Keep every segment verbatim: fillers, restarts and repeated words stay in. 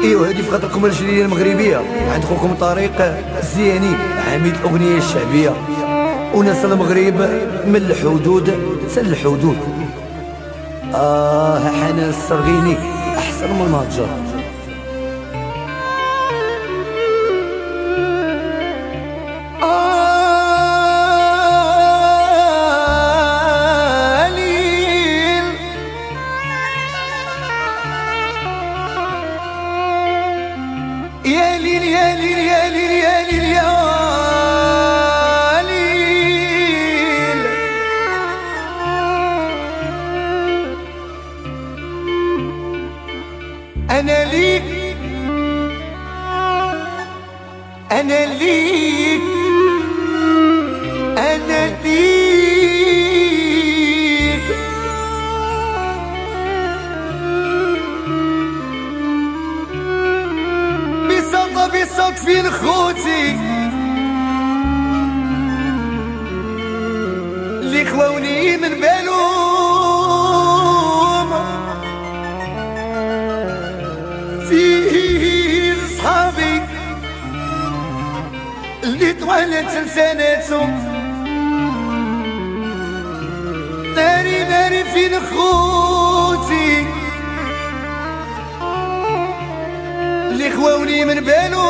ايوا هادي في خاطركم الجاليه المغربيه، عند خوكم طريق الزياني عميد الاغنيه الشعبيه، وناس المغرب من الحدود سل الحدود. اه حنان السرغيني احسن من المهجر. يا ليل يا ليل يا ليل يا ليل يا ليل، أنا ليك أنا ليك أنا ليك، بساطة بساط فين خوتي اللي خواوني من بالهم، فيه صحابي اللي طوالت لساناتهم، داري داري فين خوتي اللي خواوني من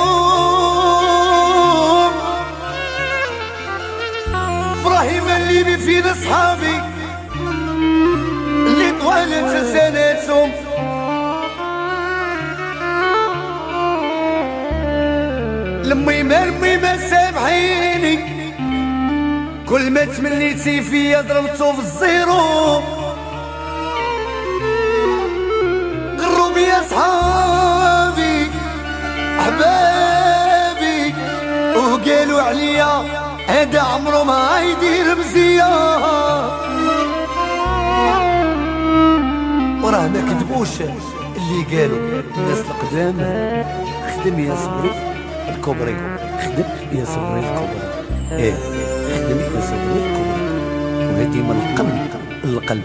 بالهم، ابراهيم اللي فين صحابي اللي طوالت لساناتهم، لمي ما لمي ما سامحيني، كل ما تمنيتي فيا ضربتو في الزيرو، قرب يا صحابي احبابي وقالوا عليا هذا عمرو ما يدير مزيان، وراه ما كذبوش اللي قالوا الناس القدام. خدم يا صبري الكوبري، خدم يا صبري الكوبري، ايه خدم يا صبري الكوبري، وهذه من القلب للقلب.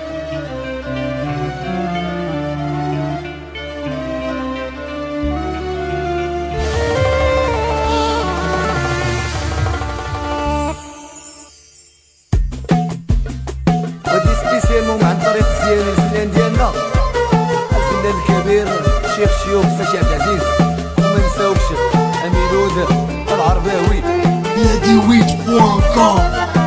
غادي سبيسيالمون عن طريق الزياني الفنان ديالنا الفنان الكبير الشيخ شيوخ ساشي عبد العزيز، وما نساوكش اميلود العرباوي. Heavyweight point com.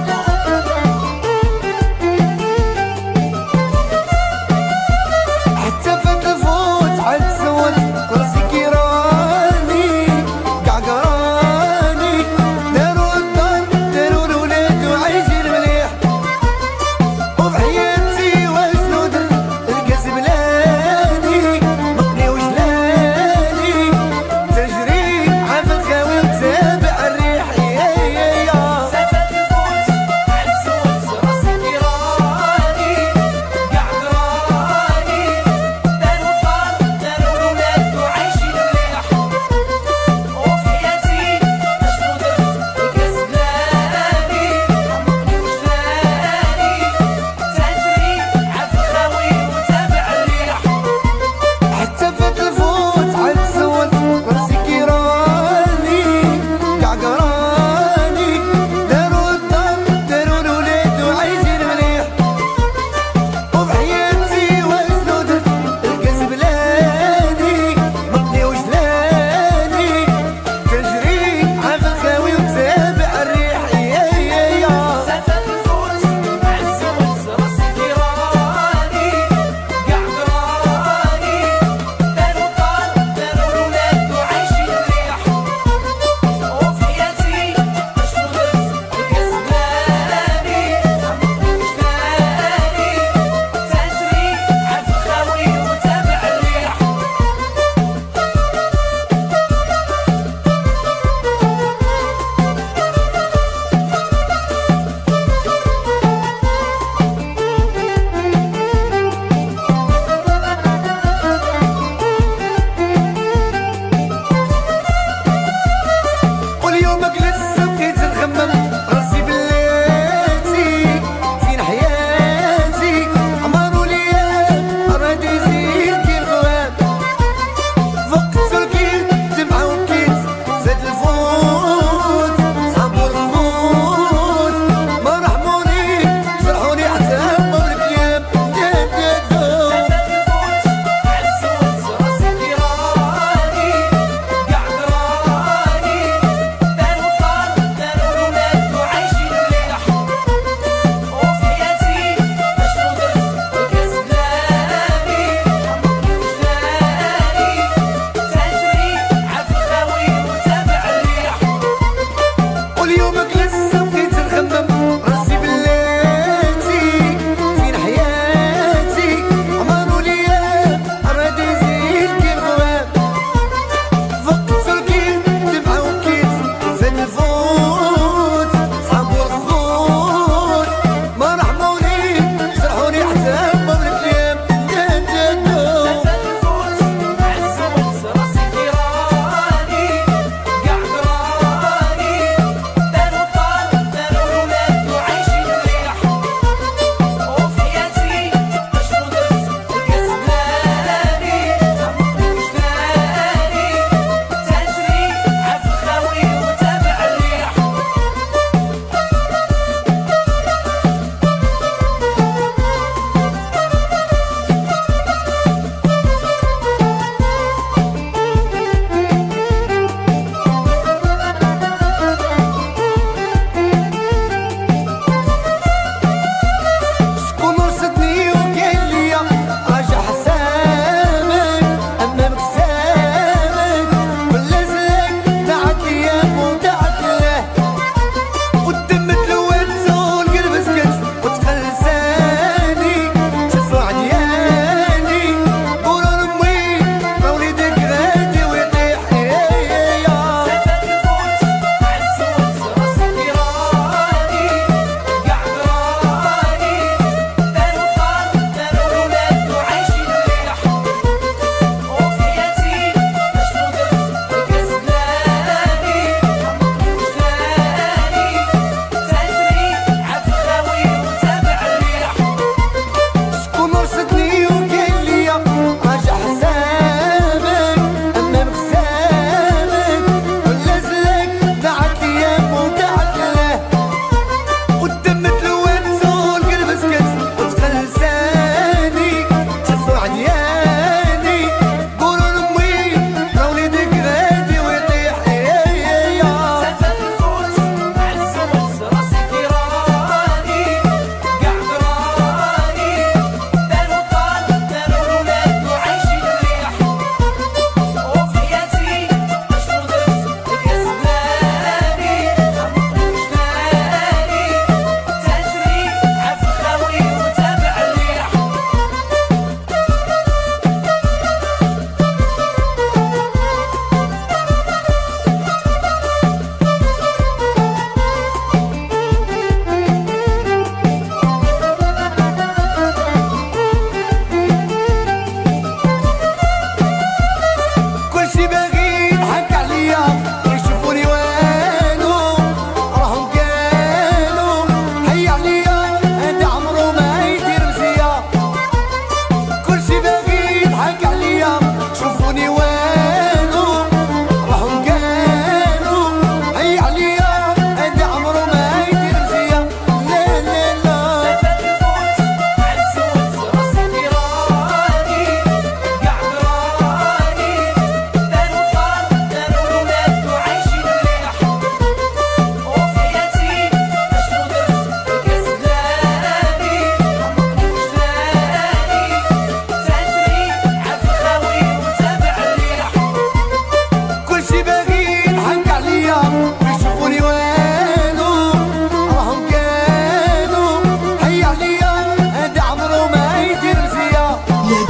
حتى فات الفوت عاد تسول كرسي كيراني قعقراني، داروا الدار داروا الولاد وعايشين مليح، وفي حياتي واشنو درت الكاس بلاني مقني وجلاني، تجري حافل خاوي وتابع الريح. يا يا يا سافت الفوت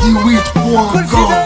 دي ويت بوان كل شي كوم.